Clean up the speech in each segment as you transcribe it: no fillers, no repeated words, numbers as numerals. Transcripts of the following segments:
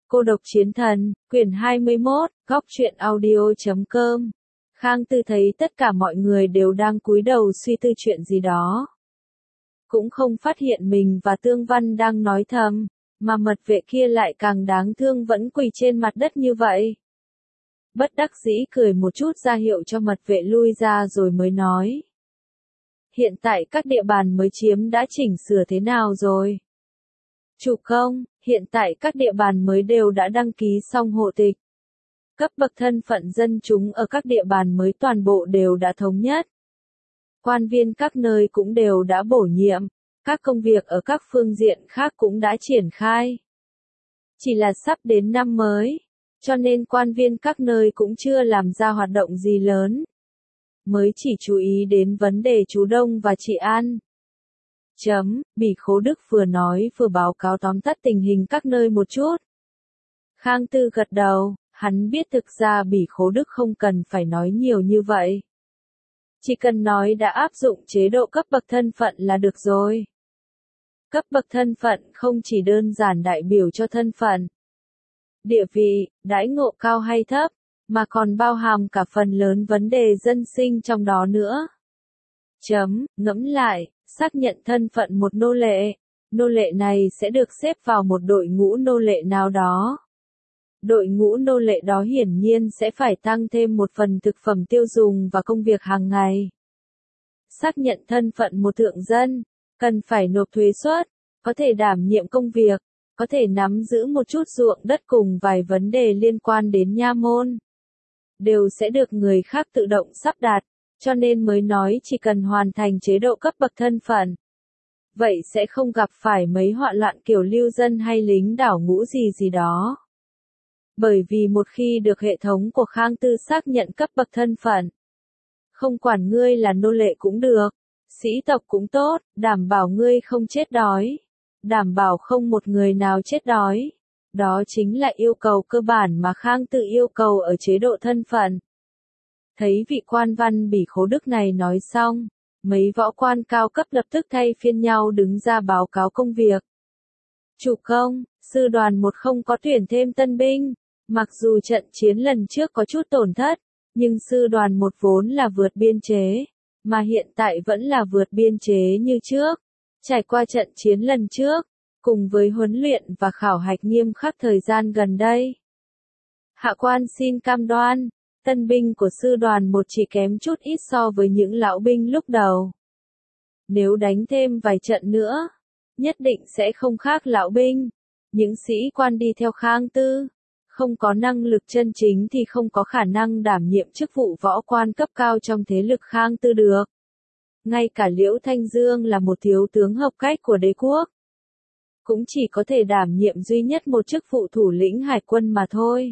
Cô độc chiến thần, quyển 21, góc truyện audio.com. Khang Tư thấy tất cả mọi người đều đang cúi đầu suy tư chuyện gì đó. Cũng không phát hiện mình và Tương Văn đang nói thầm, mà mật vệ kia lại càng đáng thương vẫn quỳ trên mặt đất như vậy. Bất đắc dĩ cười một chút ra hiệu cho mật vệ lui ra rồi mới nói. Hiện tại các địa bàn mới chiếm đã chỉnh sửa thế nào rồi? Chủ công, hiện tại các địa bàn mới đều đã đăng ký xong hộ tịch. Cấp bậc thân phận dân chúng ở các địa bàn mới toàn bộ đều đã thống nhất. Quan viên các nơi cũng đều đã bổ nhiệm, các công việc ở các phương diện khác cũng đã triển khai. Chỉ là sắp đến năm mới, cho nên quan viên các nơi cũng chưa làm ra hoạt động gì lớn. Mới chỉ chú ý đến vấn đề trú đông và trị an. Bỉ Khố Đức vừa nói vừa báo cáo tóm tắt tình hình các nơi một chút. Khang Tư gật đầu, hắn biết thực ra Bỉ Khố Đức không cần phải nói nhiều như vậy. Chỉ cần nói đã áp dụng chế độ cấp bậc thân phận là được rồi. Cấp bậc thân phận không chỉ đơn giản đại biểu cho thân phận, địa vị, đãi ngộ cao hay thấp, mà còn bao hàm cả phần lớn vấn đề dân sinh trong đó nữa. Ngẫm lại, xác nhận thân phận một nô lệ này sẽ được xếp vào một đội ngũ nô lệ nào đó. Đội ngũ nô lệ đó hiển nhiên sẽ phải tăng thêm một phần thực phẩm tiêu dùng và công việc hàng ngày. Xác nhận thân phận một thượng dân, cần phải nộp thuế suất, có thể đảm nhiệm công việc, có thể nắm giữ một chút ruộng đất cùng vài vấn đề liên quan đến nha môn. Đều sẽ được người khác tự động sắp đặt, cho nên mới nói chỉ cần hoàn thành chế độ cấp bậc thân phận. Vậy sẽ không gặp phải mấy họa loạn kiểu lưu dân hay lính đảo ngũ gì đó. Bởi vì một khi được hệ thống của Khang Tư xác nhận cấp bậc thân phận, không quản ngươi là nô lệ cũng được, sĩ tộc cũng tốt, đảm bảo ngươi không chết đói, đảm bảo không một người nào chết đói. Đó chính là yêu cầu cơ bản mà Khang Tư yêu cầu ở chế độ thân phận. Thấy vị quan văn Bỉ Khố Đức này nói xong, mấy võ quan cao cấp lập tức thay phiên nhau đứng ra báo cáo công việc. Chủ công, sư đoàn 1 không có tuyển thêm tân binh, mặc dù trận chiến lần trước có chút tổn thất, nhưng sư đoàn 1 vốn là vượt biên chế, mà hiện tại vẫn là vượt biên chế như trước. Trải qua trận chiến lần trước, cùng với huấn luyện và khảo hạch nghiêm khắc thời gian gần đây. Hạ quan xin cam đoan, tân binh của sư đoàn 1 chỉ kém chút ít so với những lão binh lúc đầu. Nếu đánh thêm vài trận nữa, nhất định sẽ không khác lão binh. Những sĩ quan đi theo Khang Tư, không có năng lực chân chính thì không có khả năng đảm nhiệm chức vụ võ quan cấp cao trong thế lực Khang Tư được. Ngay cả Liễu Thanh Dương là một thiếu tướng hợp cách của đế quốc, cũng chỉ có thể đảm nhiệm duy nhất một chức vụ thủ lĩnh hải quân mà thôi.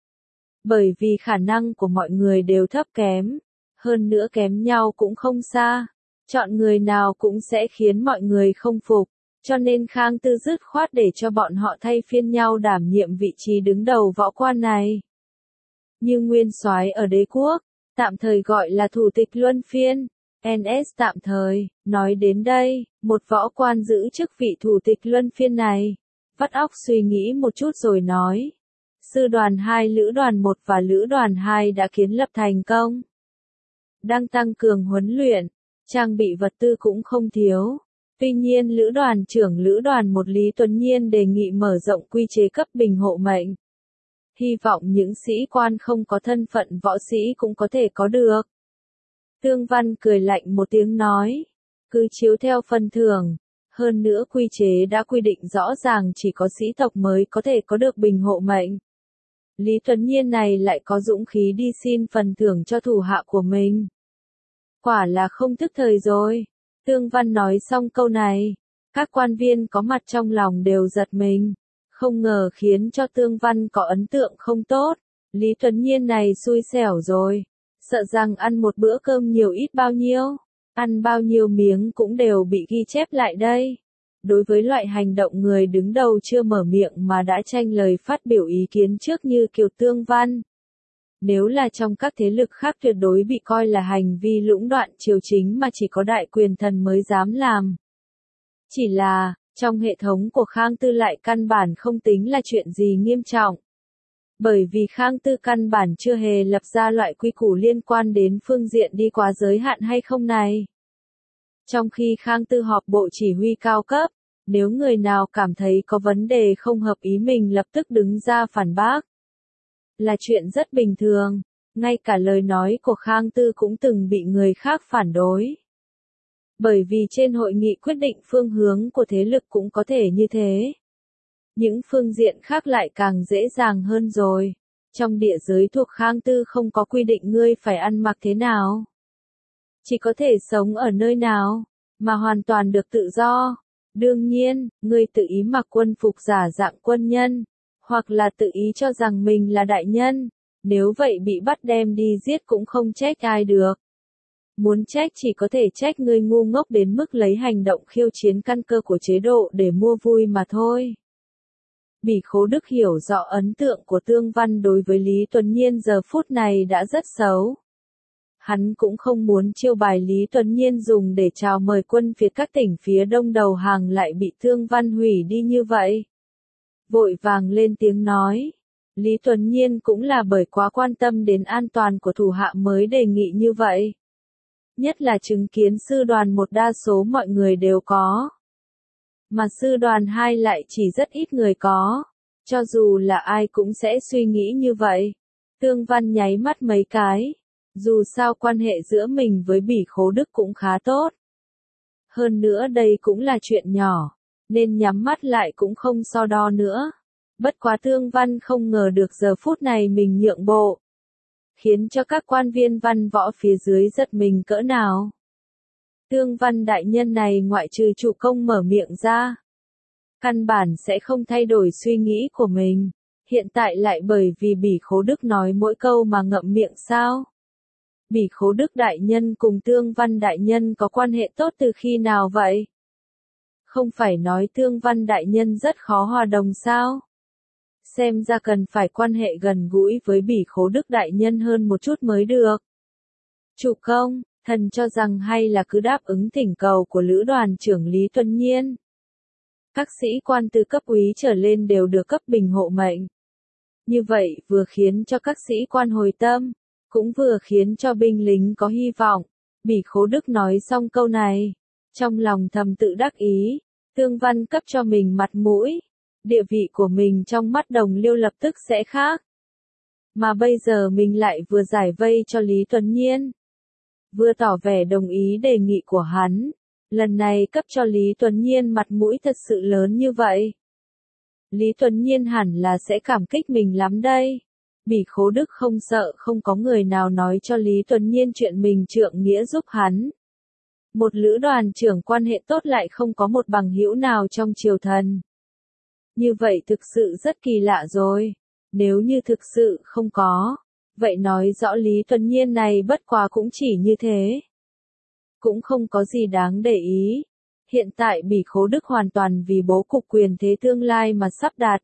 Bởi vì khả năng của mọi người đều thấp kém, hơn nữa kém nhau cũng không xa, chọn người nào cũng sẽ khiến mọi người không phục, cho nên Khang Tư dứt khoát để cho bọn họ thay phiên nhau đảm nhiệm vị trí đứng đầu võ quan này. Như nguyên soái ở đế quốc, tạm thời gọi là thủ tịch luân phiên, NS tạm thời. Nói đến đây, một võ quan giữ chức vị thủ tịch luân phiên này, vắt óc suy nghĩ một chút rồi nói. Sư đoàn 2 lữ đoàn 1 và lữ đoàn 2 đã kiến lập thành công. Đang tăng cường huấn luyện, trang bị vật tư cũng không thiếu. Tuy nhiên lữ đoàn trưởng lữ đoàn 1 Lý Tuấn Nhiên đề nghị mở rộng quy chế cấp bình hộ mệnh. Hy vọng những sĩ quan không có thân phận võ sĩ cũng có thể có được. Tương Văn cười lạnh một tiếng nói, cứ chiếu theo phần thưởng, hơn nữa quy chế đã quy định rõ ràng chỉ có sĩ tộc mới có thể có được bình hộ mệnh. Lý Tuấn Nhiên này lại có dũng khí đi xin phần thưởng cho thủ hạ của mình. Quả là không thức thời rồi. Tương Văn nói xong câu này, các quan viên có mặt trong lòng đều giật mình, không ngờ khiến cho Tương Văn có ấn tượng không tốt. Lý Tuấn Nhiên này xui xẻo rồi, sợ rằng ăn một bữa cơm nhiều ít bao nhiêu, ăn bao nhiêu miếng cũng đều bị ghi chép lại đây. Đối với loại hành động người đứng đầu chưa mở miệng mà đã tranh lời phát biểu ý kiến trước như kiểu Tương Văn, nếu là trong các thế lực khác tuyệt đối bị coi là hành vi lũng đoạn triều chính mà chỉ có đại quyền thần mới dám làm. Chỉ là, Trong hệ thống của Khang Tư lại căn bản không tính là chuyện gì nghiêm trọng. Bởi vì Khang Tư căn bản chưa hề lập ra loại quy củ liên quan đến phương diện đi quá giới hạn hay không này. Trong khi Khang Tư họp bộ chỉ huy cao cấp, nếu người nào cảm thấy có vấn đề không hợp ý mình lập tức đứng ra phản bác. Là chuyện rất bình thường, ngay cả lời nói của Khang Tư cũng từng bị người khác phản đối. Bởi vì trên hội nghị quyết định phương hướng của thế lực cũng có thể như thế. Những phương diện khác lại càng dễ dàng hơn rồi. Trong địa giới thuộc Khang Tư không có quy định ngươi phải ăn mặc thế nào. Chỉ có thể sống ở nơi nào, mà hoàn toàn được tự do. Đương nhiên, ngươi tự ý mặc quân phục giả dạng quân nhân, hoặc là tự ý cho rằng mình là đại nhân, nếu vậy bị bắt đem đi giết cũng không trách ai được. Muốn trách chỉ có thể trách ngươi ngu ngốc đến mức lấy hành động khiêu chiến căn cơ của chế độ để mua vui mà thôi. Bỉ Khố Đức hiểu rõ ấn tượng của Tương Văn đối với Lý Tuấn Nhiên giờ phút này đã rất xấu. Hắn cũng không muốn chiêu bài Lý Tuấn Nhiên dùng để chào mời quân Việt các tỉnh phía đông đầu hàng lại bị Tương Văn hủy đi như vậy. Vội vàng lên tiếng nói. Lý Tuấn Nhiên cũng là bởi quá quan tâm đến an toàn của thủ hạ mới đề nghị như vậy. Nhất là chứng kiến sư đoàn một đa số mọi người đều có. Mà sư đoàn 2 lại chỉ rất ít người có. Cho dù là ai cũng sẽ suy nghĩ như vậy. Tương Văn nháy mắt mấy cái. Dù sao quan hệ giữa mình với Bỉ Khố Đức cũng khá tốt. Hơn nữa đây cũng là chuyện nhỏ, nên nhắm mắt lại cũng không so đo nữa. Bất quá Tương Văn không ngờ được giờ phút này mình nhượng bộ. Khiến cho các quan viên văn võ phía dưới giật mình cỡ nào. Tương Văn đại nhân này ngoại trừ chủ công mở miệng ra. Căn bản sẽ không thay đổi suy nghĩ của mình. Hiện tại lại bởi vì Bỉ Khố Đức nói mỗi câu mà ngậm miệng sao? Bỉ Khố Đức đại nhân cùng Tương Văn đại nhân có quan hệ tốt từ khi nào vậy? Không phải nói Tương Văn đại nhân rất khó hòa đồng sao? Xem ra cần phải quan hệ gần gũi với Bỉ Khố Đức đại nhân hơn một chút mới được. Chủ công, thần cho rằng hay là cứ đáp ứng thỉnh cầu của lữ đoàn trưởng Lý Tuấn Nhiên. Các sĩ quan từ cấp úy trở lên đều được cấp bình hộ mệnh. Như vậy vừa khiến cho các sĩ quan hồi tâm, cũng vừa khiến cho binh lính có hy vọng. Bỉ Khố Đức nói xong câu này, trong lòng thầm tự đắc ý, Tương Văn cấp cho mình mặt mũi, địa vị của mình trong mắt Đồng Liêu lập tức sẽ khác. Mà bây giờ mình lại vừa giải vây cho Lý Tuấn Nhiên, vừa tỏ vẻ đồng ý đề nghị của hắn, lần này cấp cho Lý Tuấn Nhiên mặt mũi thật sự lớn như vậy. Lý Tuấn Nhiên hẳn là sẽ cảm kích mình lắm đây. Bỉ Khố Đức không sợ không có người nào nói cho Lý Tuấn Nhiên chuyện mình trượng nghĩa giúp hắn. Một lữ đoàn trưởng quan hệ tốt lại không có một bằng hữu nào trong triều thần. Như vậy thực sự rất kỳ lạ rồi. Nếu như thực sự không có, vậy nói rõ Lý Tuấn Nhiên này bất quá cũng chỉ như thế. Cũng không có gì đáng để ý. Hiện tại Bỉ Khố Đức hoàn toàn vì bố cục quyền thế tương lai mà sắp đặt.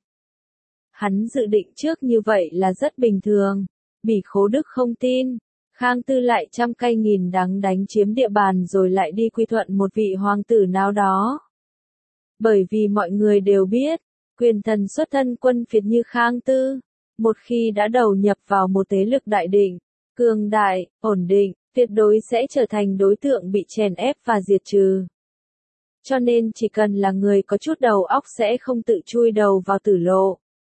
Hắn dự định trước như vậy là rất bình thường. Bỉ Khố Đức không tin. Khang Tư lại trăm cây nghìn đắng đánh chiếm địa bàn rồi lại đi quy thuận một vị hoàng tử nào đó. Bởi vì mọi người đều biết, quyền thần xuất thân quân phiệt như Khang Tư, một khi đã đầu nhập vào một thế lực đại định, cường đại, ổn định, tuyệt đối sẽ trở thành đối tượng bị chèn ép và diệt trừ. Cho nên chỉ cần là người có chút đầu óc sẽ không tự chui đầu vào tử lộ.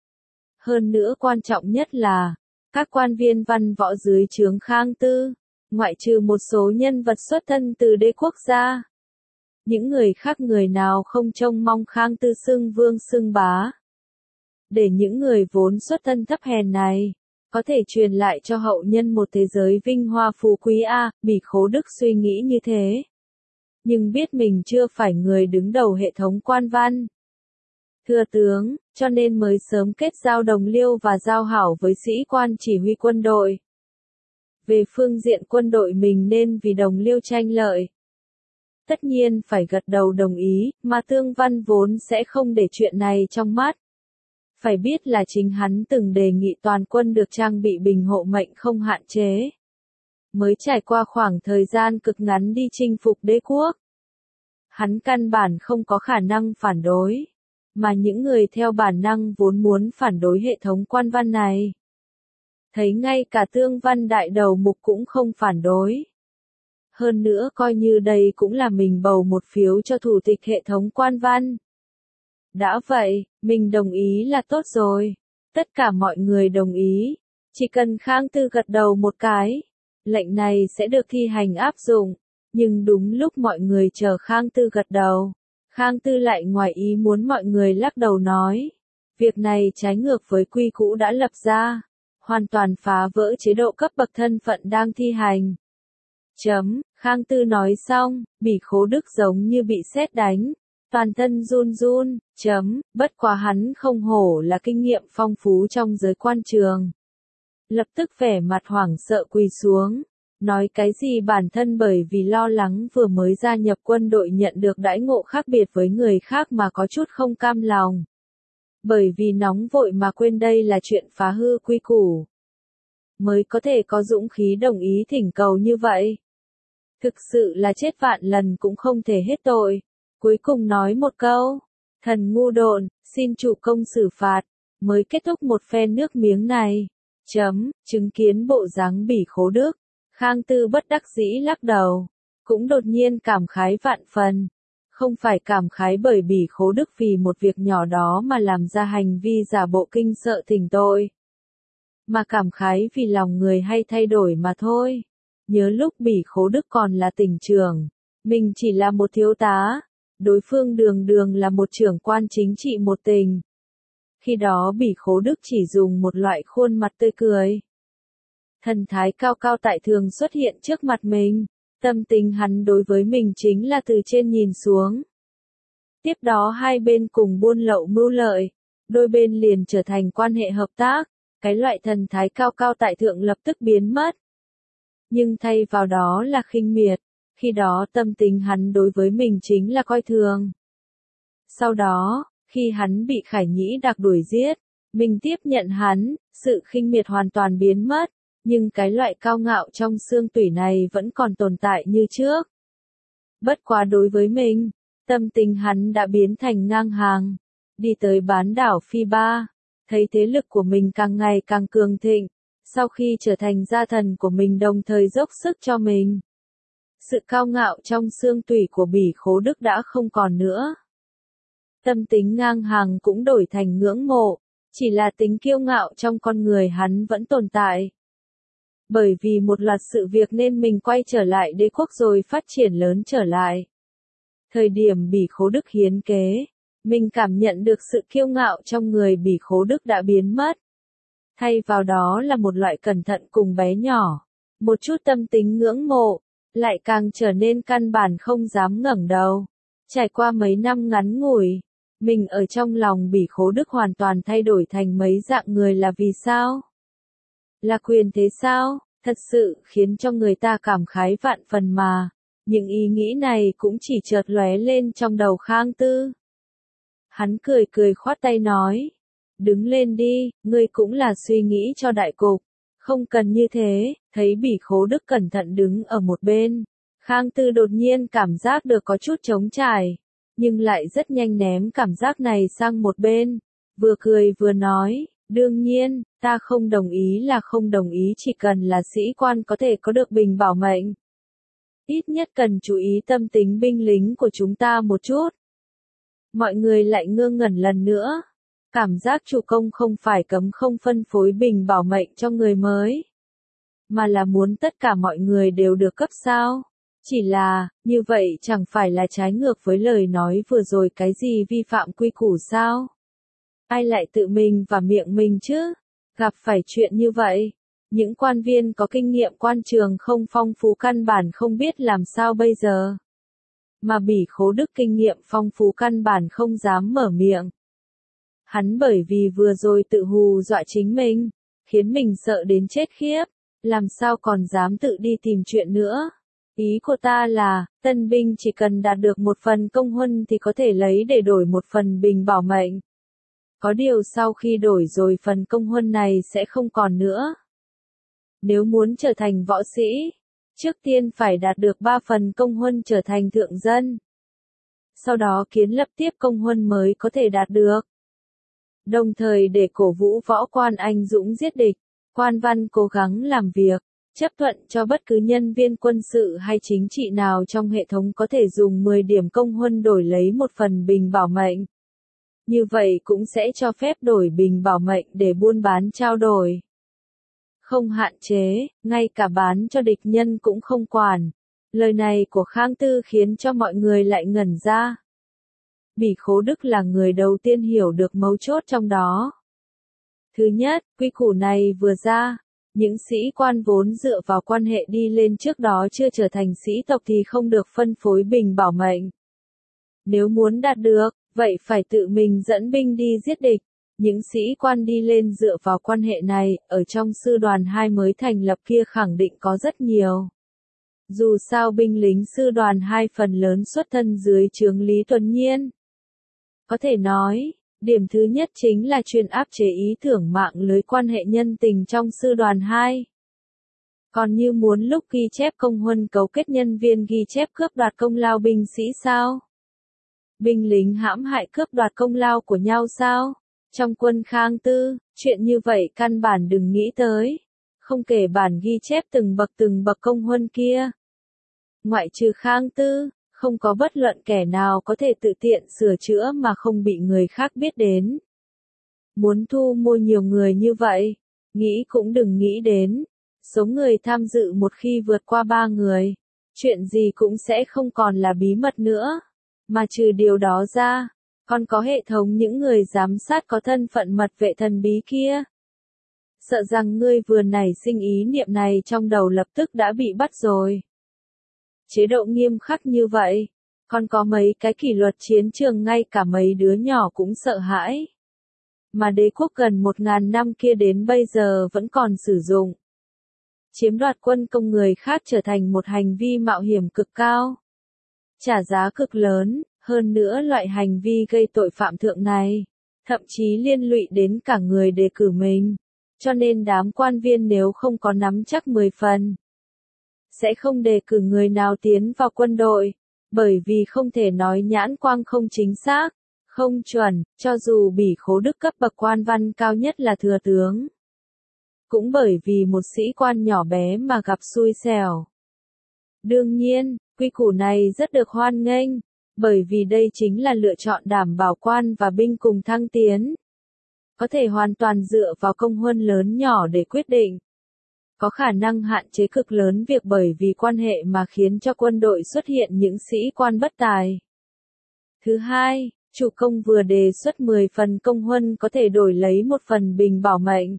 Hơn nữa quan trọng nhất là, các quan viên văn võ dưới trướng Khang Tư, ngoại trừ một số nhân vật xuất thân từ đế quốc gia. Những người khác người nào không trông mong Khang Tư xưng vương xưng bá. Để những người vốn xuất thân thấp hèn này, có thể truyền lại cho hậu nhân một thế giới vinh hoa phú quý Bỉ Khố Đức suy nghĩ như thế. Nhưng biết mình chưa phải người đứng đầu hệ thống quan văn. Thưa tướng, cho nên mới sớm kết giao đồng liêu và giao hảo với sĩ quan chỉ huy quân đội. Về phương diện quân đội mình nên vì đồng liêu tranh lợi. Tất nhiên phải gật đầu đồng ý, mà Tương Văn vốn sẽ không để chuyện này trong mắt. Phải biết là chính hắn từng đề nghị toàn quân được trang bị bình hộ mệnh không hạn chế. Mới trải qua khoảng thời gian cực ngắn đi chinh phục đế quốc. hắn căn bản không có khả năng phản đối, mà những người theo bản năng vốn muốn phản đối hệ thống quan văn này. Thấy ngay cả Tương Văn đại đầu mục cũng không phản đối. Hơn nữa coi như đây cũng là mình bầu một phiếu cho thủ tịch hệ thống quan văn. Đã vậy, mình đồng ý là tốt rồi. Tất cả mọi người đồng ý. Chỉ cần Khang Tư gật đầu một cái, lệnh này sẽ được thi hành áp dụng. Nhưng đúng lúc mọi người chờ Khang Tư gật đầu, Khang Tư lại ngoài ý muốn mọi người lắc đầu nói. Việc này trái ngược với quy cũ đã lập ra, hoàn toàn phá vỡ chế độ cấp bậc thân phận đang thi hành. Khang Tư nói xong, Bỉ Khố Đức giống như bị sét đánh, toàn thân run run. Bất quá hắn không hổ là kinh nghiệm phong phú trong giới quan trường. Lập tức vẻ mặt hoảng sợ quỳ xuống, nói cái gì bản thân bởi vì lo lắng vừa mới gia nhập quân đội nhận được đãi ngộ khác biệt với người khác mà có chút không cam lòng. Bởi vì nóng vội mà quên đây là chuyện phá hư quy củ. Mới có thể có dũng khí đồng ý thỉnh cầu như vậy. Thực sự là chết vạn lần cũng không thể hết tội. Cuối cùng nói một câu, thần ngu độn, xin chủ công xử phạt, mới kết thúc một phen nước miếng này. Chứng kiến bộ dáng Bỉ Khố Đức, Khang Tư bất đắc dĩ lắc đầu, cũng đột nhiên cảm khái vạn phần. Không phải cảm khái bởi Bỉ Khố Đức vì một việc nhỏ đó mà làm ra hành vi giả bộ kinh sợ thỉnh tội, mà cảm khái vì lòng người hay thay đổi mà thôi. Nhớ lúc Bỉ Khố Đức còn là tỉnh trưởng, mình chỉ là một thiếu tá, đối phương đường đường là một trưởng quan chính trị một tỉnh. Khi đó Bỉ Khố Đức chỉ dùng một loại khuôn mặt tươi cười, thần thái cao cao tại thường xuất hiện trước mặt mình. Tâm tình hắn đối với mình chính là từ trên nhìn xuống. Tiếp đó hai bên cùng buôn lậu mưu lợi, đôi bên liền trở thành quan hệ hợp tác, cái loại thần thái cao cao tại thượng lập tức biến mất. Nhưng thay vào đó là khinh miệt, khi đó tâm tình hắn đối với mình chính là coi thường. Sau đó, khi hắn bị Khải Nhĩ Đặc đuổi giết, mình tiếp nhận hắn, sự khinh miệt hoàn toàn biến mất. Nhưng cái loại cao ngạo trong xương tủy này vẫn còn tồn tại như trước. Bất quá đối với mình, tâm tình hắn đã biến thành ngang hàng. Đi tới bán đảo Phi Ba, thấy thế lực của mình càng ngày càng cường thịnh. Sau khi trở thành gia thần của mình đồng thời dốc sức cho mình. Sự cao ngạo trong xương tủy của Bỉ Khố Đức đã không còn nữa. Tâm tính ngang hàng cũng đổi thành ngưỡng mộ, chỉ là tính kiêu ngạo trong con người hắn vẫn tồn tại. Bởi vì một loạt sự việc nên mình quay trở lại đế quốc rồi phát triển lớn trở lại. Thời điểm Bỉ Khố Đức hiến kế, mình cảm nhận được sự kiêu ngạo trong người Bỉ Khố Đức đã biến mất. Thay vào đó là một loại cẩn thận cùng bé nhỏ, một chút tâm tính ngưỡng mộ, lại càng trở nên căn bản không dám ngẩng đầu. Trải qua mấy năm ngắn ngủi, mình ở trong lòng Bỉ Khố Đức hoàn toàn thay đổi thành mấy dạng người là vì sao? Là quyền thế sao? Thật sự khiến cho người ta cảm khái vạn phần mà. Những ý nghĩ này cũng chỉ chợt lóe lên trong đầu Khang Tư. Hắn cười cười khoát tay nói. Đứng lên đi, ngươi cũng là suy nghĩ cho đại cục. Không cần như thế, thấy Bỉ Khố Đức cẩn thận đứng ở một bên. Khang Tư đột nhiên cảm giác được có chút trống trải. Nhưng lại rất nhanh ném cảm giác này sang một bên. Vừa cười vừa nói. Đương nhiên, ta không đồng ý là không đồng ý, chỉ cần là sĩ quan có thể có được bình bảo mệnh. Ít nhất cần chú ý tâm tính binh lính của chúng ta một chút. Mọi người lại ngơ ngẩn lần nữa. Cảm giác chủ công không phải cấm không phân phối bình bảo mệnh cho người mới, mà là muốn tất cả mọi người đều được cấp sao? Chỉ là, như vậy chẳng phải là trái ngược với lời nói vừa rồi cái gì vi phạm quy củ sao? Ai lại tự mình và miệng mình chứ? Gặp phải chuyện như vậy, những quan viên có kinh nghiệm quan trường không phong phú căn bản không biết làm sao bây giờ. Mà Bỉ Khố Đức kinh nghiệm phong phú căn bản không dám mở miệng. Hắn bởi vì vừa rồi tự hù dọa chính mình, khiến mình sợ đến chết khiếp, làm sao còn dám tự đi tìm chuyện nữa. Ý của ta là, tân binh chỉ cần đạt được một phần công huân thì có thể lấy để đổi một phần bình bảo mệnh. Có điều sau khi đổi rồi phần công huân này sẽ không còn nữa. Nếu muốn trở thành võ sĩ, trước tiên phải đạt được 3 phần công huân trở thành thượng dân. sau đó kiến lập tiếp công huân mới có thể đạt được. Đồng thời để cổ vũ võ quan anh dũng giết địch, quan văn cố gắng làm việc, chấp thuận cho bất cứ nhân viên quân sự hay chính trị nào trong hệ thống có thể dùng 10 điểm công huân đổi lấy một phần bình bảo mệnh. Như vậy cũng sẽ cho phép đổi bình bảo mệnh để buôn bán trao đổi. Không hạn chế, ngay cả bán cho địch nhân cũng không quản. Lời này của Khang Tư khiến cho mọi người lại ngẩn ra. Bỉ Khố Đức là người đầu tiên hiểu được mấu chốt trong đó. Thứ nhất, quy củ này vừa ra, những sĩ quan vốn dựa vào quan hệ đi lên trước đó chưa trở thành sĩ tộc thì không được phân phối bình bảo mệnh. Nếu muốn đạt được, vậy phải tự mình dẫn binh đi giết địch. Những sĩ quan đi lên dựa vào quan hệ này, ở trong sư đoàn 2 mới thành lập kia khẳng định có rất nhiều. Dù sao binh lính sư đoàn 2 phần lớn xuất thân dưới trướng Lý Tuấn Nhiên. Có thể nói, điểm thứ nhất chính là truyền áp chế ý tưởng mạng lưới quan hệ nhân tình trong sư đoàn 2. Còn như muốn lúc ghi chép công huân cấu kết nhân viên ghi chép cướp đoạt công lao binh sĩ sao? Binh lính hãm hại cướp đoạt công lao của nhau sao? Trong quân Khang Tư, chuyện như vậy căn bản đừng nghĩ tới. Không kể bản ghi chép từng bậc công huân kia. Ngoại trừ Khang Tư, không có bất luận kẻ nào có thể tự tiện sửa chữa mà không bị người khác biết đến. Muốn thu mua nhiều người như vậy, nghĩ cũng đừng nghĩ đến. Số người tham dự một khi vượt qua 3 người, chuyện gì cũng sẽ không còn là bí mật nữa. Mà trừ điều đó ra, còn có hệ thống những người giám sát có thân phận mật vệ thần bí kia. Sợ rằng ngươi vừa nảy sinh ý niệm này trong đầu lập tức đã bị bắt rồi. Chế độ nghiêm khắc như vậy, còn có mấy cái kỷ luật chiến trường ngay cả mấy đứa nhỏ cũng sợ hãi. Mà đế quốc gần 1000 năm kia đến bây giờ vẫn còn sử dụng. Chiếm đoạt quân công người khác trở thành một hành vi mạo hiểm cực cao. Trả giá cực lớn, hơn nữa loại hành vi gây tội phạm thượng này, thậm chí liên lụy đến cả người đề cử mình. Cho nên đám quan viên nếu không có nắm chắc 10 phần, sẽ không đề cử người nào tiến vào quân đội, bởi vì không thể nói nhãn quang không chính xác, không chuẩn, cho dù Bỉ Khố Đức cấp bậc quan văn cao nhất là thừa tướng. Cũng bởi vì một sĩ quan nhỏ bé mà gặp xui xẻo. Đương nhiên, quy củ này rất được hoan nghênh, bởi vì đây chính là lựa chọn đảm bảo quan và binh cùng thăng tiến. Có thể hoàn toàn dựa vào công huân lớn nhỏ để quyết định. Có khả năng hạn chế cực lớn việc bởi vì quan hệ mà khiến cho quân đội xuất hiện những sĩ quan bất tài. Thứ hai, chủ công vừa đề xuất 10 phần công huân có thể đổi lấy một phần bình bảo mệnh.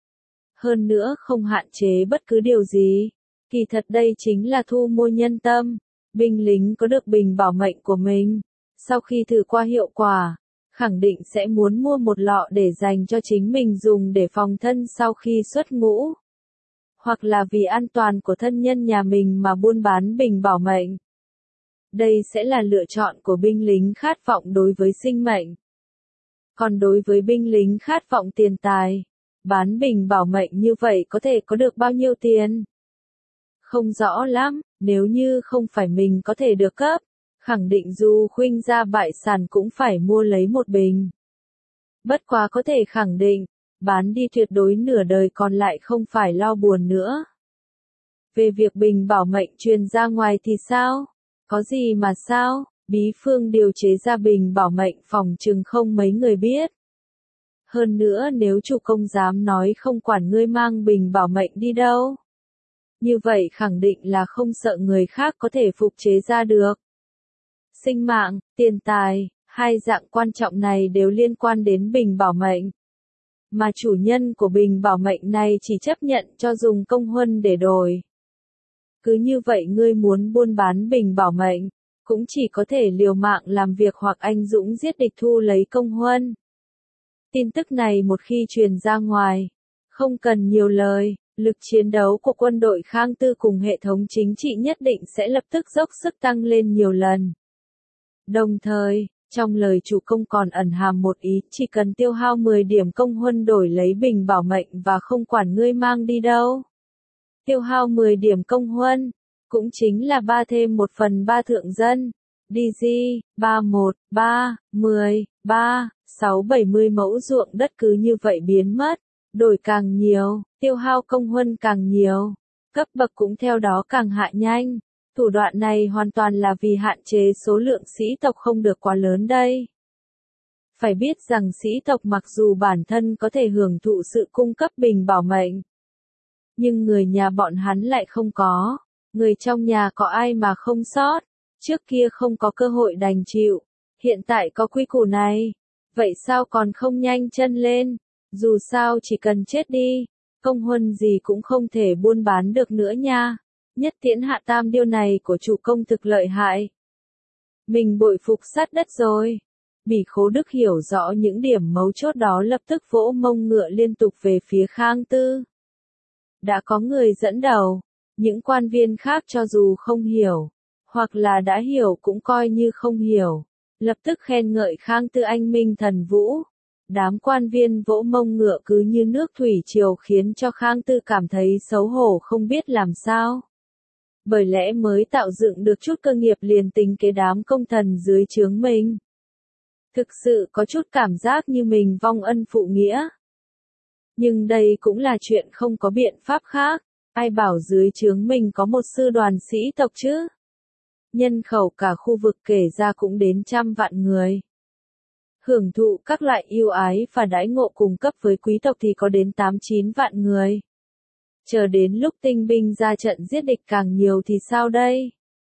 Hơn nữa không hạn chế bất cứ điều gì. Kỳ thật đây chính là thu mua nhân tâm. Binh lính có được bình bảo mệnh của mình. Sau khi thử qua hiệu quả, khẳng định sẽ muốn mua một lọ để dành cho chính mình dùng để phòng thân sau khi xuất ngũ. Hoặc là vì an toàn của thân nhân nhà mình mà buôn bán bình bảo mệnh. Đây sẽ là lựa chọn của binh lính khát vọng đối với sinh mệnh. Còn đối với binh lính khát vọng tiền tài, bán bình bảo mệnh như vậy có thể có được bao nhiêu tiền? Không rõ lắm, nếu như không phải mình có thể được cấp, khẳng định dù khuynh gia bại sản cũng phải mua lấy một bình. Bất quá có thể khẳng định, bán đi tuyệt đối nửa đời còn lại không phải lo buồn nữa. Về việc bình bảo mệnh truyền ra ngoài thì sao? Có gì mà sao? Bí phương điều chế ra bình bảo mệnh phòng chừng không mấy người biết. Hơn nữa nếu chủ công dám nói không quản ngươi mang bình bảo mệnh đi đâu. Như vậy khẳng định là không sợ người khác có thể phục chế ra được. Sinh mạng, tiền tài, hai dạng quan trọng này đều liên quan đến bình bảo mệnh. Mà chủ nhân của bình bảo mệnh này chỉ chấp nhận cho dùng công huân để đổi. Cứ như vậy ngươi muốn buôn bán bình bảo mệnh, cũng chỉ có thể liều mạng làm việc hoặc anh dũng giết địch thu lấy công huân. Tin tức này một khi truyền ra ngoài, không cần nhiều lời, lực chiến đấu của quân đội Khang Tư cùng hệ thống chính trị nhất định sẽ lập tức dốc sức tăng lên nhiều lần. Đồng thời, trong lời chủ công còn ẩn hàm một ý, chỉ cần tiêu hao 10 điểm công huân đổi lấy bình bảo mệnh và không quản ngươi mang đi đâu. Tiêu hao 10 điểm công huân, cũng chính là 3 thêm 1/3 thượng dân. DG 313, 10, 3, 6, 70 mẫu ruộng đất cứ như vậy biến mất, đổi càng nhiều, tiêu hao công huân càng nhiều, cấp bậc cũng theo đó càng hạ nhanh. Thủ đoạn này hoàn toàn là vì hạn chế số lượng sĩ tộc không được quá lớn đây. Phải biết rằng sĩ tộc mặc dù bản thân có thể hưởng thụ sự cung cấp bình bảo mệnh, nhưng người nhà bọn hắn lại không có. Người trong nhà có ai mà không sót, trước kia không có cơ hội đành chịu, hiện tại có quy củ này, vậy sao còn không nhanh chân lên, dù sao chỉ cần chết đi, công huân gì cũng không thể buôn bán được nữa nha. Nhất tiễn hạ tam điêu này của chủ công thực lợi hại. Mình bội phục sát đất rồi. Bỉ Khố Đức hiểu rõ những điểm mấu chốt đó lập tức vỗ mông ngựa liên tục về phía Khang Tư. Đã có người dẫn đầu, những quan viên khác cho dù không hiểu, hoặc là đã hiểu cũng coi như không hiểu, lập tức khen ngợi Khang Tư anh minh thần vũ. Đám quan viên vỗ mông ngựa cứ như nước thủy triều khiến cho Khang Tư cảm thấy xấu hổ không biết làm sao. Bởi lẽ mới tạo dựng được chút cơ nghiệp liền tính kế đám công thần dưới trướng mình. Thực sự có chút cảm giác như mình vong ân phụ nghĩa. Nhưng đây cũng là chuyện không có biện pháp khác, ai bảo dưới trướng mình có một sư đoàn sĩ tộc chứ. Nhân khẩu cả khu vực kể ra cũng đến 100 vạn người. Hưởng thụ các loại ưu ái và đãi ngộ cung cấp với quý tộc thì có đến 8-9 vạn người. Chờ đến lúc tinh binh ra trận giết địch càng nhiều thì sao đây?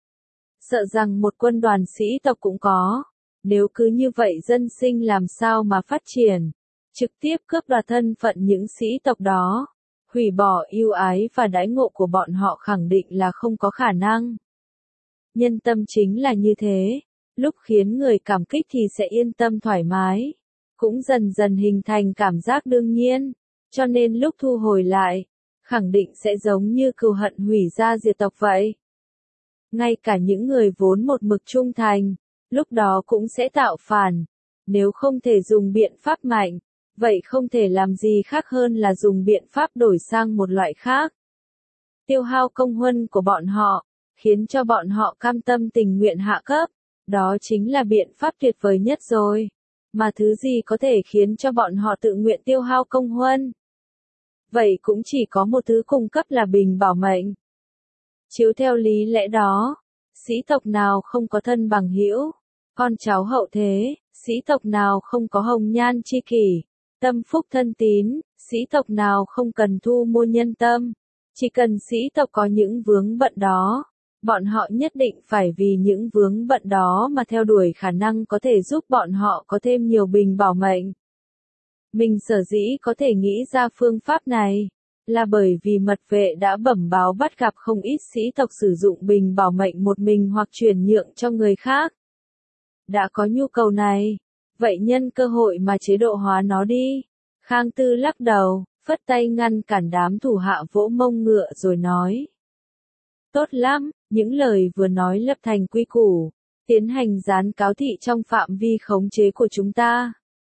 Sợ rằng một quân đoàn sĩ tộc cũng có. Nếu cứ như vậy dân sinh làm sao mà phát triển? Trực tiếp cướp đoạt thân phận những sĩ tộc đó. Hủy bỏ ưu ái và đãi ngộ của bọn họ khẳng định là không có khả năng. Nhân tâm chính là như thế. Lúc khiến người cảm kích thì sẽ yên tâm thoải mái. Cũng dần dần hình thành cảm giác đương nhiên. Cho nên lúc thu hồi lại, khẳng định sẽ giống như cừu hận hủy gia diệt tộc vậy. Ngay cả những người vốn một mực trung thành, lúc đó cũng sẽ tạo phản. Nếu không thể dùng biện pháp mạnh, vậy không thể làm gì khác hơn là dùng biện pháp đổi sang một loại khác. Tiêu hao công huân của bọn họ, khiến cho bọn họ cam tâm tình nguyện hạ cấp. Đó chính là biện pháp tuyệt vời nhất rồi. Mà thứ gì có thể khiến cho bọn họ tự nguyện tiêu hao công huân? Vậy cũng chỉ có một thứ cung cấp là bình bảo mệnh. Chiếu theo lý lẽ đó, sĩ tộc nào không có thân bằng hữu, con cháu hậu thế, sĩ tộc nào không có hồng nhan chi kỷ, tâm phúc thân tín, sĩ tộc nào không cần thu mua nhân tâm. Chỉ cần sĩ tộc có những vướng bận đó, bọn họ nhất định phải vì những vướng bận đó mà theo đuổi khả năng có thể giúp bọn họ có thêm nhiều bình bảo mệnh. Mình sở dĩ có thể nghĩ ra phương pháp này, là bởi vì mật vệ đã bẩm báo bắt gặp không ít sĩ tộc sử dụng bình bảo mệnh một mình hoặc chuyển nhượng cho người khác. Đã có nhu cầu này, vậy nhân cơ hội mà chế độ hóa nó đi. Khang Tư lắc đầu, phất tay ngăn cản đám thủ hạ vỗ mông ngựa rồi nói. Tốt lắm, những lời vừa nói lập thành quy củ, tiến hành gián cáo thị trong phạm vi khống chế của chúng ta.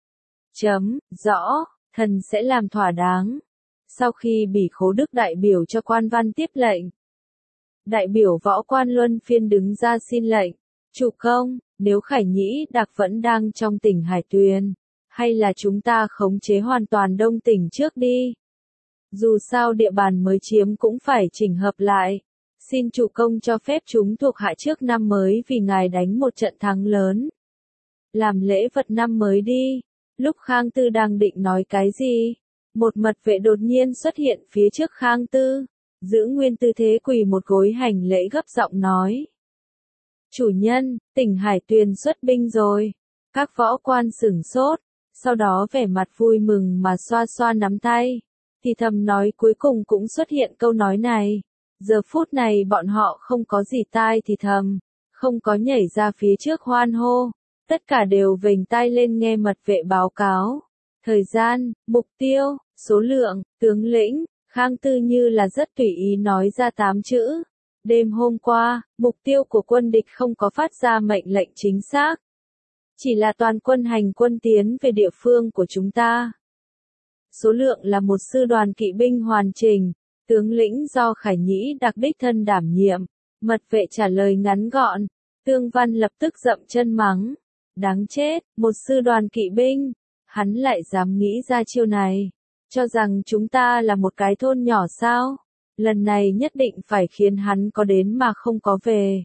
Rõ, thần sẽ làm thỏa đáng. Sau khi Bỉ Khố Đức đại biểu cho quan văn tiếp lệnh, đại biểu võ quan luân phiên đứng ra xin lệnh. Chủ công, nếu Khải Nhĩ Đặc vẫn đang trong tỉnh Hải Tuyền, hay là chúng ta khống chế hoàn toàn đông tỉnh trước đi. Dù sao địa bàn mới chiếm cũng phải chỉnh hợp lại. Xin chủ công cho phép chúng thuộc hạ trước năm mới vì ngài đánh một trận thắng lớn. Làm lễ vật năm mới đi. Lúc Khang Tư đang định nói cái gì, một mật vệ đột nhiên xuất hiện phía trước Khang Tư, giữ nguyên tư thế quỳ một gối hành lễ gấp giọng nói. Chủ nhân, tỉnh Hải Tuyền xuất binh rồi. Các võ quan sửng sốt, sau đó vẻ mặt vui mừng mà xoa xoa nắm tay, thì thầm nói cuối cùng cũng xuất hiện câu nói này. Giờ phút này bọn họ không có gì tai thì thầm, không có nhảy ra phía trước hoan hô. Tất cả đều vểnh tai lên nghe mật vệ báo cáo. Thời gian, mục tiêu, số lượng, tướng lĩnh, Khang Tư như là rất tùy ý nói ra 8 chữ. Đêm hôm qua, mục tiêu của quân địch không có phát ra mệnh lệnh chính xác. Chỉ là toàn quân hành quân tiến về địa phương của chúng ta. Số lượng là một sư đoàn kỵ binh hoàn chỉnh, tướng lĩnh do Khải Nhĩ Đặc đích thân đảm nhiệm. Mật vệ trả lời ngắn gọn, Tương Văn lập tức dậm chân mắng. Đáng chết, một sư đoàn kỵ binh. Hắn lại dám nghĩ ra chiêu này. Cho rằng chúng ta là một cái thôn nhỏ sao? Lần này nhất định phải khiến hắn có đến mà không có về.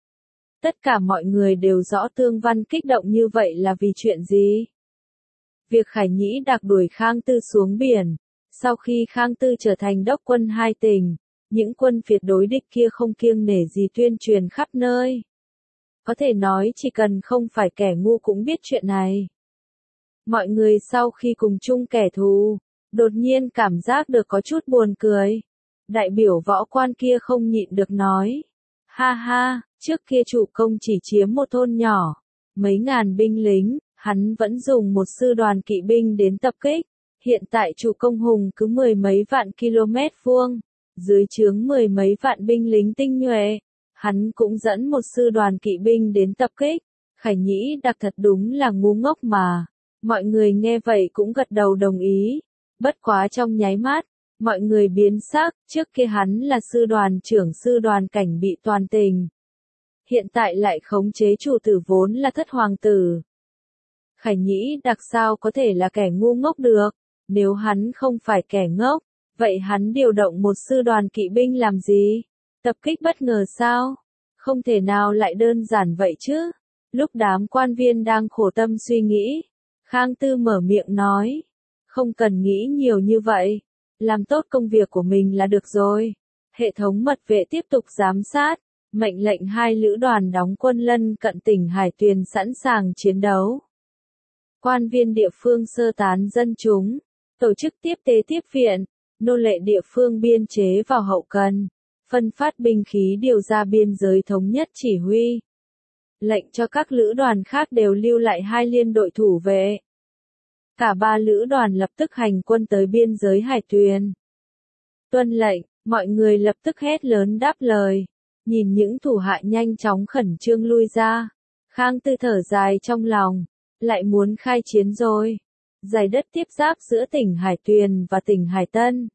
Tất cả mọi người đều rõ Tương Văn kích động như vậy là vì chuyện gì? Việc Khải Nhĩ Đạc đuổi Khang Tư xuống biển. Sau khi Khang Tư trở thành đốc quân hai tỉnh, những quân phiệt đối địch kia không kiêng nể gì tuyên truyền khắp nơi. Có thể nói chỉ cần không phải kẻ ngu cũng biết chuyện này. Mọi người sau khi cùng chung kẻ thù, đột nhiên cảm giác được có chút buồn cười. Đại biểu võ quan kia không nhịn được nói. Ha ha, trước kia chủ công chỉ chiếm một thôn nhỏ, mấy ngàn binh lính, hắn vẫn dùng một sư đoàn kỵ binh đến tập kích. Hiện tại chủ công hùng cứ 10 mấy vạn km vuông, dưới trướng 10 mấy vạn binh lính tinh nhuệ. Hắn cũng dẫn một sư đoàn kỵ binh đến tập kích. Khải Nhĩ Đạc thật đúng là ngu ngốc mà. Mọi người nghe vậy cũng gật đầu đồng ý. Bất quá trong nháy mắt, mọi người biến sắc, trước kia hắn là sư đoàn trưởng sư đoàn cảnh bị toàn tình. Hiện tại lại khống chế chủ tử vốn là thất hoàng tử. Khải Nhĩ Đạc sao có thể là kẻ ngu ngốc được, nếu hắn không phải kẻ ngốc, vậy hắn điều động một sư đoàn kỵ binh làm gì? Tập kích bất ngờ sao? Không thể nào lại đơn giản vậy chứ? Lúc đám quan viên đang khổ tâm suy nghĩ, Khang Tư mở miệng nói, không cần nghĩ nhiều như vậy, làm tốt công việc của mình là được rồi. Hệ thống mật vệ tiếp tục giám sát, mệnh lệnh 2 lữ đoàn đóng quân lân cận tỉnh Hải Tuyền sẵn sàng chiến đấu. Quan viên địa phương sơ tán dân chúng, tổ chức tiếp tế tiếp viện, nô lệ địa phương biên chế vào hậu cần, phân phát binh khí điều ra biên giới thống nhất chỉ huy. Lệnh cho các lữ đoàn khác đều lưu lại 2 liên đội thủ vệ. Cả 3 lữ đoàn lập tức hành quân tới biên giới Hải Tuyền. Tuân lệnh, mọi người lập tức hét lớn đáp lời. Nhìn những thủ hạ nhanh chóng khẩn trương lui ra. Khang Tư thở dài trong lòng. Lại muốn khai chiến rồi. Dải đất tiếp giáp giữa tỉnh Hải Tuyền và tỉnh Hải Tân.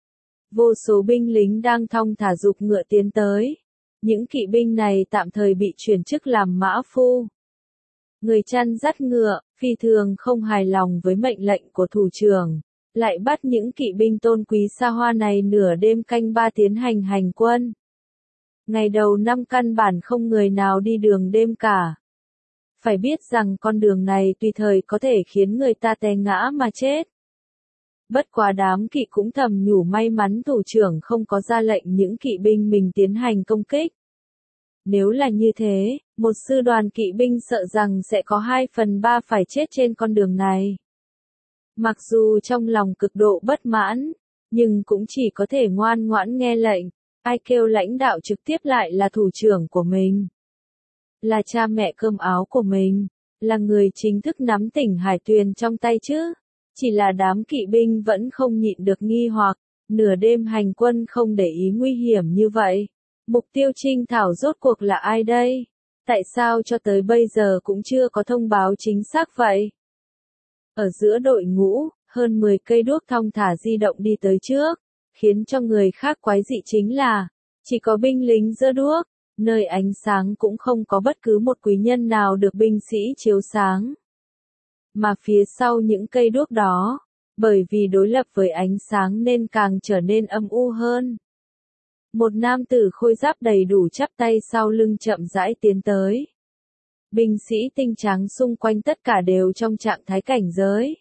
Vô số binh lính đang thong thả giục ngựa tiến tới. Những kỵ binh này tạm thời bị chuyển chức làm mã phu. Người chăn dắt ngựa, phi thường không hài lòng với mệnh lệnh của thủ trưởng, lại bắt những kỵ binh tôn quý xa hoa này nửa đêm canh ba tiến hành quân. Ngày đầu năm căn bản không người nào đi đường đêm cả. Phải biết rằng con đường này tùy thời có thể khiến người ta té ngã mà chết. Bất quá đám kỵ cũng thầm nhủ may mắn thủ trưởng không có ra lệnh những kỵ binh mình tiến hành công kích. Nếu là như thế, một sư đoàn kỵ binh sợ rằng sẽ có 2/3 phải chết trên con đường này. Mặc dù trong lòng cực độ bất mãn, nhưng cũng chỉ có thể ngoan ngoãn nghe lệnh, ai kêu lãnh đạo trực tiếp lại là thủ trưởng của mình. Là cha mẹ cơm áo của mình, là người chính thức nắm tỉnh Hải Tuyền trong tay chứ. Chỉ là đám kỵ binh vẫn không nhịn được nghi hoặc, nửa đêm hành quân không để ý nguy hiểm như vậy. Mục tiêu trinh thảo rốt cuộc là ai đây? Tại sao cho tới bây giờ cũng chưa có thông báo chính xác vậy? Ở giữa đội ngũ, hơn 10 cây đuốc thong thả di động đi tới trước, khiến cho người khác quái dị chính là, chỉ có binh lính giơ đuốc, nơi ánh sáng cũng không có bất cứ một quý nhân nào được binh sĩ chiếu sáng. Mà phía sau những cây đuốc đó, bởi vì đối lập với ánh sáng nên càng trở nên âm u hơn. Một nam tử khôi giáp đầy đủ chắp tay sau lưng chậm rãi tiến tới. Binh sĩ tinh trắng xung quanh tất cả đều trong trạng thái cảnh giới.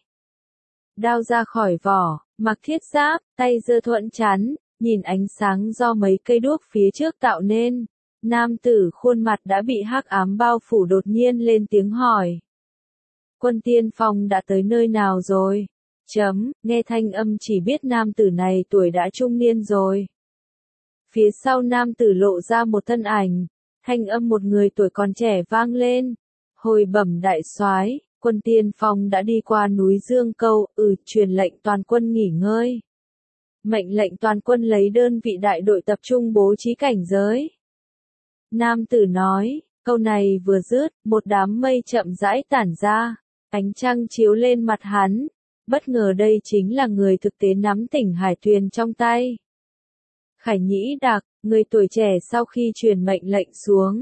Đao ra khỏi vỏ, mặc thiết giáp, tay giơ thuẫn chắn, nhìn ánh sáng do mấy cây đuốc phía trước tạo nên. Nam tử khuôn mặt đã bị hắc ám bao phủ đột nhiên lên tiếng hỏi. Quân tiên phong đã tới nơi nào rồi? Nghe thanh âm chỉ biết nam tử này tuổi đã trung niên rồi. Phía sau nam tử lộ ra một thân ảnh, thanh âm một người tuổi còn trẻ vang lên. Hồi bẩm đại soái, quân tiên phong đã đi qua núi Dương Câu, truyền lệnh toàn quân nghỉ ngơi. Mệnh lệnh toàn quân lấy đơn vị đại đội tập trung bố trí cảnh giới. Nam tử nói, câu này vừa dứt, một đám mây chậm rãi tản ra, ánh trăng chiếu lên mặt hắn. Bất ngờ đây chính là người thực tế nắm tỉnh Hải Tuyền trong tay. Khải Nhĩ Đạc, người tuổi trẻ sau khi truyền mệnh lệnh xuống,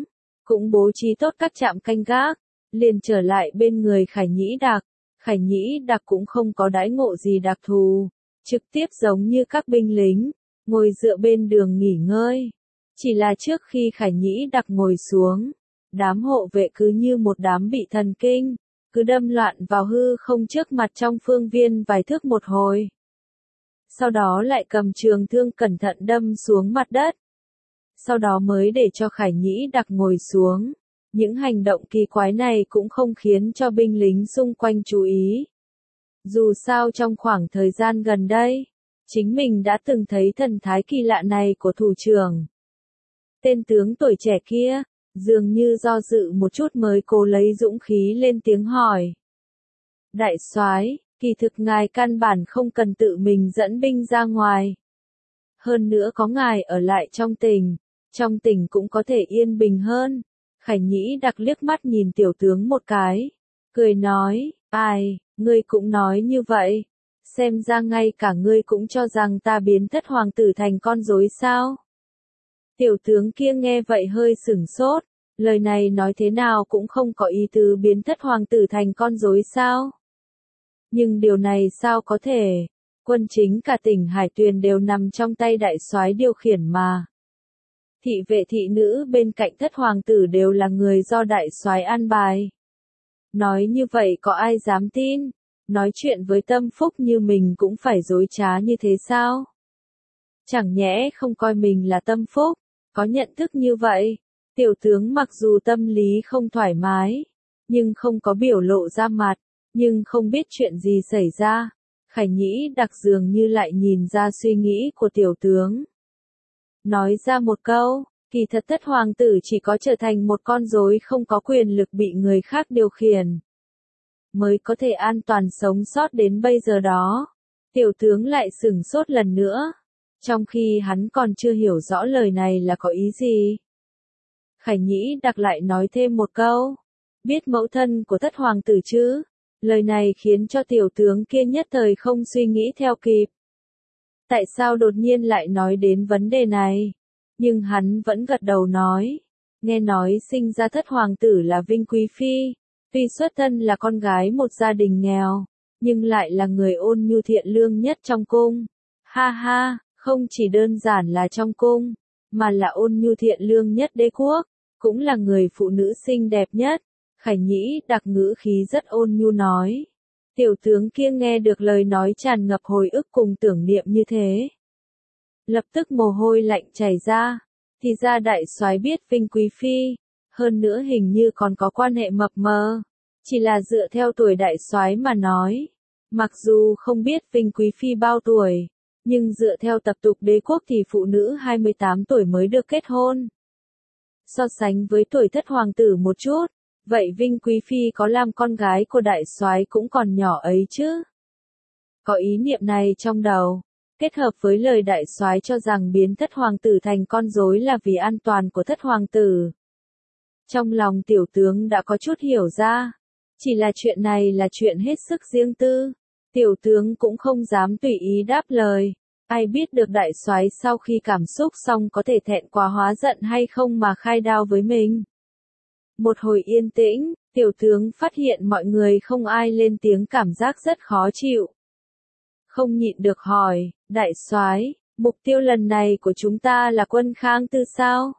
cũng bố trí tốt các trạm canh gác, liền trở lại bên người Khải Nhĩ Đặc. Khải Nhĩ Đặc cũng không có đãi ngộ gì đặc thù, trực tiếp giống như các binh lính, ngồi dựa bên đường nghỉ ngơi. Chỉ là trước khi Khải Nhĩ Đặc ngồi xuống, đám hộ vệ cứ như một đám bị thần kinh, cứ đâm loạn vào hư không trước mặt trong phương viên vài thước một hồi. Sau đó lại cầm trường thương cẩn thận đâm xuống mặt đất. Sau đó mới để cho Khải Nhĩ Đặc ngồi xuống. Những hành động kỳ quái này cũng không khiến cho binh lính xung quanh chú ý. Dù sao trong khoảng thời gian gần đây, chính mình đã từng thấy thần thái kỳ lạ này của thủ trưởng. Tên tướng tuổi trẻ kia, dường như do dự một chút mới cố lấy dũng khí lên tiếng hỏi. Đại soái, kỳ thực ngài căn bản không cần tự mình dẫn binh ra ngoài. Hơn nữa có ngài ở lại trong tỉnh cũng có thể yên bình hơn. Khải Nhĩ Đặc liếc mắt nhìn tiểu tướng một cái, cười nói, ai, ngươi cũng nói như vậy, xem ra ngay cả ngươi cũng cho rằng ta biến Thất hoàng tử thành con rối sao? Tiểu tướng kia nghe vậy hơi sửng sốt, lời này nói thế nào cũng không có ý tứ biến Thất hoàng tử thành con rối sao? Nhưng điều này sao có thể? Quân chính cả tỉnh Hải Tuyền đều nằm trong tay đại soái điều khiển mà. Thị vệ thị nữ bên cạnh Thất hoàng tử đều là người do đại soái an bài. Nói như vậy có ai dám tin? Nói chuyện với tâm phúc như mình cũng phải dối trá như thế sao? Chẳng nhẽ không coi mình là tâm phúc, có nhận thức như vậy? Tiểu tướng mặc dù tâm lý không thoải mái, nhưng không có biểu lộ ra mặt, nhưng không biết chuyện gì xảy ra. Khải Nhĩ Đặc dường như lại nhìn ra suy nghĩ của tiểu tướng. Nói ra một câu, kỳ thật Thất hoàng tử chỉ có trở thành một con rối không có quyền lực bị người khác điều khiển, mới có thể an toàn sống sót đến bây giờ đó. Tiểu tướng lại sửng sốt lần nữa, trong khi hắn còn chưa hiểu rõ lời này là có ý gì. Khải Nhĩ Đặc lại nói thêm một câu, biết mẫu thân của Thất hoàng tử chứ? Lời này khiến cho tiểu tướng kia nhất thời không suy nghĩ theo kịp. Tại sao đột nhiên lại nói đến vấn đề này? Nhưng hắn vẫn gật đầu nói, nghe nói sinh ra Thất hoàng tử là Vinh Quý Phi, tuy xuất thân là con gái một gia đình nghèo, nhưng lại là người ôn nhu thiện lương nhất trong cung. Ha ha, không chỉ đơn giản là trong cung, mà là ôn nhu thiện lương nhất đế quốc, cũng là người phụ nữ xinh đẹp nhất. Khải Nhĩ Đặc ngữ khí rất ôn nhu nói. Tiểu tướng kia nghe được lời nói tràn ngập hồi ức cùng tưởng niệm như thế, lập tức mồ hôi lạnh chảy ra. Thì ra đại soái biết Vinh Quý Phi, hơn nữa hình như còn có quan hệ mập mờ. Chỉ là dựa theo tuổi đại soái mà nói, mặc dù không biết Vinh Quý Phi bao tuổi, nhưng dựa theo tập tục đế quốc thì phụ nữ 28 tuổi mới được kết hôn. So sánh với tuổi Thất hoàng tử một chút, vậy Vinh Quý Phi có làm con gái của đại soái cũng còn nhỏ ấy chứ. Có ý niệm này trong đầu, kết hợp với lời đại soái cho rằng biến Thất hoàng tử thành con rối là vì an toàn của Thất hoàng tử. Trong lòng tiểu tướng đã có chút hiểu ra, chỉ là chuyện này là chuyện hết sức riêng tư, tiểu tướng cũng không dám tùy ý đáp lời, ai biết được đại soái sau khi cảm xúc xong có thể thẹn quá hóa giận hay không mà khai đao với mình. Một hồi yên tĩnh, tiểu tướng phát hiện mọi người không ai lên tiếng, cảm giác rất khó chịu. Không nhịn được hỏi, đại soái, mục tiêu lần này của chúng ta là quân Khang Tư sao?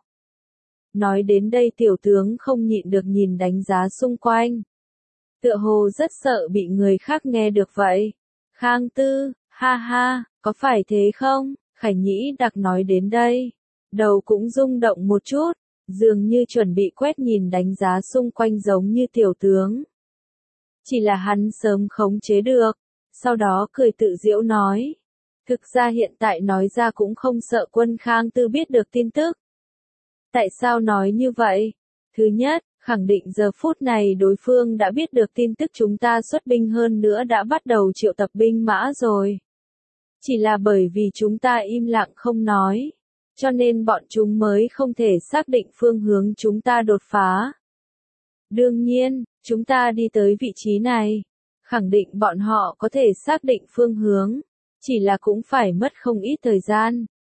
Nói đến đây tiểu tướng không nhịn được nhìn đánh giá xung quanh. Tựa hồ rất sợ bị người khác nghe được vậy. Khang Tư, ha ha, có phải thế không? Khải Nhĩ Đặc nói đến đây, đầu cũng rung động một chút, dường như chuẩn bị quét nhìn đánh giá xung quanh giống như tiểu tướng. Chỉ là hắn sớm khống chế được, sau đó cười tự giễu nói. Thực ra hiện tại nói ra cũng không sợ quân Khang Tư biết được tin tức. Tại sao nói như vậy? Thứ nhất, khẳng định giờ phút này đối phương đã biết được tin tức chúng ta xuất binh, hơn nữa đã bắt đầu triệu tập binh mã rồi. Chỉ là bởi vì chúng ta im lặng không nói, cho nên bọn chúng mới không thể xác định phương hướng chúng ta đột phá. Đương nhiên, chúng ta đi tới vị trí này, khẳng định bọn họ có thể xác định phương hướng, chỉ là cũng phải mất không ít thời gian.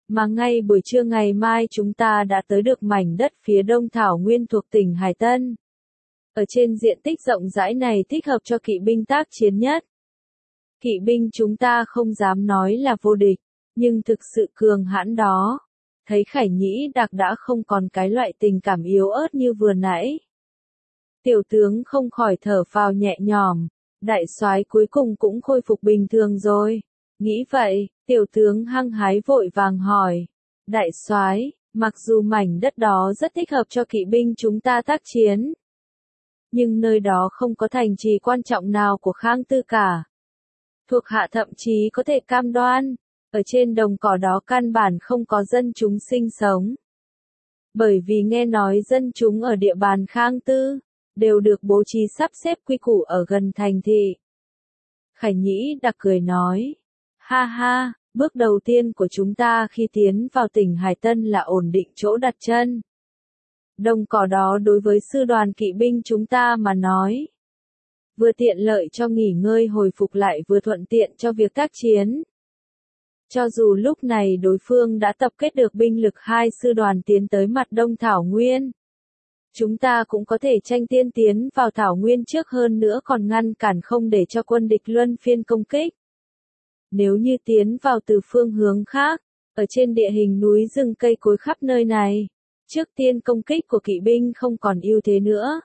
Mà ngay buổi trưa ngày mai chúng ta đã tới được mảnh đất phía đông thảo nguyên thuộc tỉnh Hải Tân. Ở trên diện tích rộng rãi này thích hợp cho kỵ binh tác chiến nhất. Kỵ binh chúng ta không dám nói là vô địch, nhưng thực sự cường hãn đó. Thấy Khải Nhĩ Đặc đã không còn cái loại tình cảm yếu ớt như vừa nãy. Tiểu tướng không khỏi thở phào nhẹ nhõm, đại soái cuối cùng cũng khôi phục bình thường rồi. Nghĩ vậy, tiểu tướng hăng hái vội vàng hỏi. Đại soái, mặc dù mảnh đất đó rất thích hợp cho kỵ binh chúng ta tác chiến, nhưng nơi đó không có thành trì quan trọng nào của Khang Tư cả. Thuộc hạ thậm chí có thể cam đoan, ở trên đồng cỏ đó căn bản không có dân chúng sinh sống. Bởi vì nghe nói dân chúng ở địa bàn Khang Tư, đều được bố trí sắp xếp quy củ ở gần thành thị. Khải Nhĩ Đặc cười nói, ha ha, bước đầu tiên của chúng ta khi tiến vào tỉnh Hải Tân là ổn định chỗ đặt chân. Đồng cỏ đó đối với sư đoàn kỵ binh chúng ta mà nói, vừa tiện lợi cho nghỉ ngơi hồi phục lại vừa thuận tiện cho việc tác chiến. Cho dù lúc này đối phương đã tập kết được binh lực 2 sư đoàn tiến tới mặt đông Thảo Nguyên, chúng ta cũng có thể tranh tiên tiến vào Thảo Nguyên trước, hơn nữa còn ngăn cản không để cho quân địch luân phiên công kích. Nếu như tiến vào từ phương hướng khác, ở trên địa hình núi rừng cây cối khắp nơi này, trước tiên công kích của kỵ binh không còn ưu thế nữa.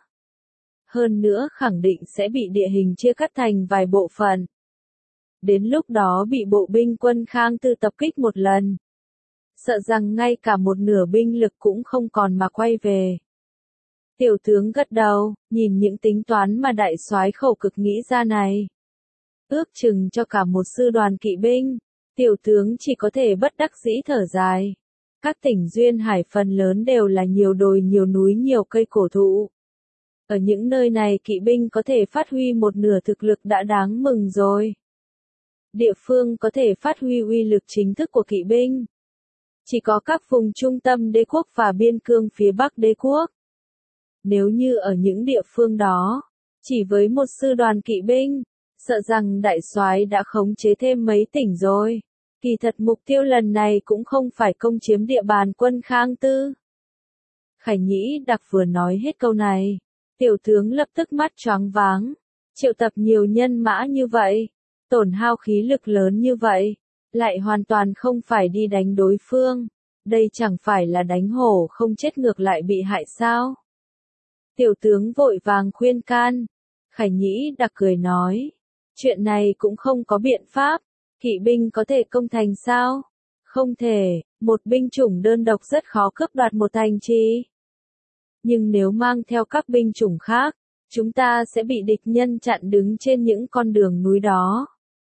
Hơn nữa khẳng định sẽ bị địa hình chia cắt thành vài bộ phận. Đến lúc đó bị bộ binh quân Khang Tư tập kích một lần, sợ rằng ngay cả một nửa binh lực cũng không còn mà quay về. Tiểu tướng gật đầu, nhìn những tính toán mà đại soái khẩu cực nghĩ ra này. Ước chừng cho cả một sư đoàn kỵ binh, tiểu tướng chỉ có thể bất đắc dĩ thở dài. Các tỉnh duyên hải phần lớn đều là nhiều đồi nhiều núi nhiều cây cổ thụ. Ở những nơi này kỵ binh có thể phát huy một nửa thực lực đã đáng mừng rồi. Địa phương có thể phát huy uy lực chính thức của kỵ binh chỉ có các vùng trung tâm đế quốc và biên cương phía bắc đế quốc. Nếu như ở những địa phương đó, chỉ với một sư đoàn kỵ binh, sợ rằng đại soái đã khống chế thêm mấy tỉnh rồi. Kỳ thật mục tiêu lần này cũng không phải công chiếm địa bàn quân Khang Tư. Khải Nhĩ Đặc vừa nói hết câu này, tiểu tướng lập tức mắt choáng váng. Triệu tập nhiều nhân mã như vậy, tổn hao khí lực lớn như vậy, lại hoàn toàn không phải đi đánh đối phương. Đây chẳng phải là đánh hổ không chết ngược lại bị hại sao? Tiểu tướng vội vàng khuyên can. Khải Nhĩ Đặc cười nói, chuyện này cũng không có biện pháp. Kỵ binh có thể công thành sao? Không thể, một binh chủng đơn độc rất khó cướp đoạt một thành trì. Nhưng nếu mang theo các binh chủng khác, chúng ta sẽ bị địch nhân chặn đứng trên những con đường núi đó.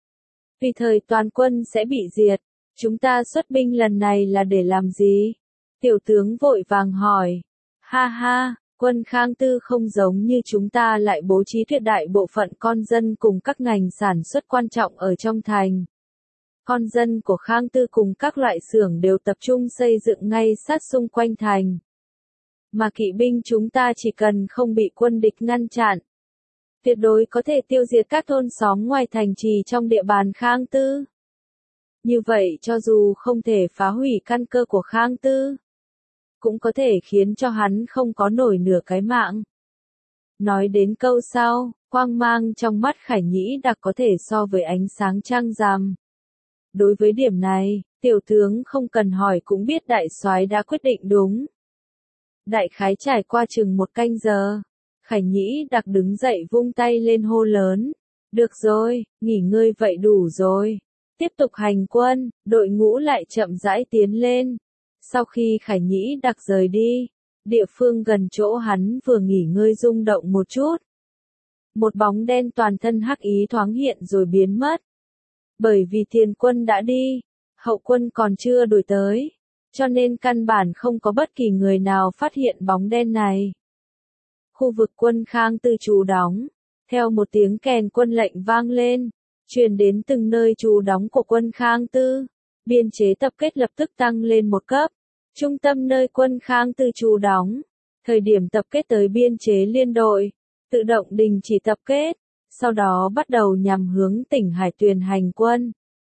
Vì thời toàn quân sẽ bị diệt, chúng ta xuất binh lần này là để làm gì? Tiểu tướng vội vàng hỏi. Ha ha, quân Khang Tư không giống như chúng ta lại bố trí tuyệt đại bộ phận con dân cùng các ngành sản xuất quan trọng ở trong thành. Con dân của Khang Tư cùng các loại xưởng đều tập trung xây dựng ngay sát xung quanh thành. Mà kỵ binh chúng ta chỉ cần không bị quân địch ngăn chặn, tuyệt đối có thể tiêu diệt các thôn xóm ngoài thành trì trong địa bàn Khang Tư. Như vậy cho dù không thể phá hủy căn cơ của Khang Tư, cũng có thể khiến cho hắn không có nổi nửa cái mạng. Nói đến câu sau, quang mang trong mắt Khải Nhĩ Đặc có thể so với ánh sáng trăng rằm. Đối với điểm này, tiểu tướng không cần hỏi cũng biết đại soái đã quyết định đúng. Đại khái trải qua chừng 1 canh giờ, Khải Nhĩ Đặc đứng dậy vung tay lên hô lớn. Được rồi, nghỉ ngơi vậy đủ rồi. Tiếp tục hành quân, đội ngũ lại chậm rãi tiến lên. Sau khi Khải Nhĩ Đặc rời đi, địa phương gần chỗ hắn vừa nghỉ ngơi rung động một chút. Một bóng đen toàn thân hắc ý thoáng hiện rồi biến mất. Bởi vì tiền quân đã đi, hậu quân còn chưa đuổi tới, cho nên căn bản không có bất kỳ người nào phát hiện bóng đen này. Khu vực quân Khang Tư trú đóng, theo một tiếng kèn quân lệnh vang lên, truyền đến từng nơi trú đóng của quân Khang Tư. Biên chế tập kết lập tức tăng lên một cấp. Trung tâm nơi quân Khang Tư trú đóng, thời điểm tập kết tới biên chế liên đội, tự động đình chỉ tập kết, sau đó bắt đầu nhằm hướng tỉnh Hải Tuyền hành quân.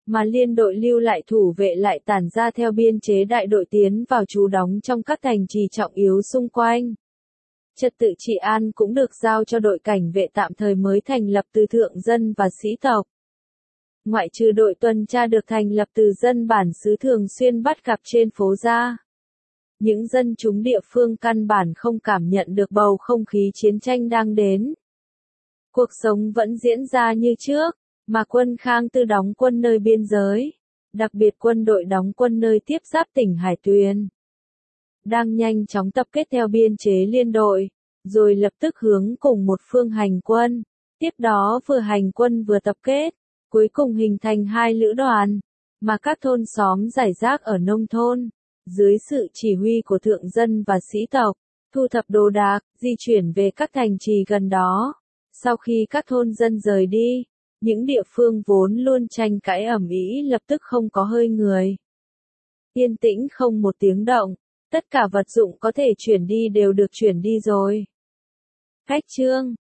mà liên đội lưu lại thủ vệ lại tản ra theo biên chế đại đội tiến vào trú đóng trong các thành trì trọng yếu xung quanh. Trật tự trị an cũng được giao cho đội cảnh vệ tạm thời mới thành lập từ thượng dân và sĩ tộc. Ngoại trừ đội tuần tra được thành lập từ dân bản xứ thường xuyên bắt gặp trên phố ra. Những dân chúng địa phương căn bản không cảm nhận được bầu không khí chiến tranh đang đến. Cuộc sống vẫn diễn ra như trước, mà quân Khang Tư đóng quân nơi biên giới, đặc biệt quân đội đóng quân nơi tiếp giáp tỉnh Hải Tuyền. Đang nhanh chóng tập kết theo biên chế liên đội, rồi lập tức hướng cùng một phương hành quân. Tiếp đó vừa hành quân vừa tập kết, cuối cùng hình thành hai lữ đoàn, mà các thôn xóm rải rác ở nông thôn, dưới sự chỉ huy của thượng dân và sĩ tộc, thu thập đồ đạc, di chuyển về các thành trì gần đó. Sau khi các thôn dân rời đi, những địa phương vốn luôn tranh cãi ầm ĩ lập tức không có hơi người. Yên tĩnh không một tiếng động, tất cả vật dụng có thể chuyển đi đều được chuyển đi rồi. Khách trương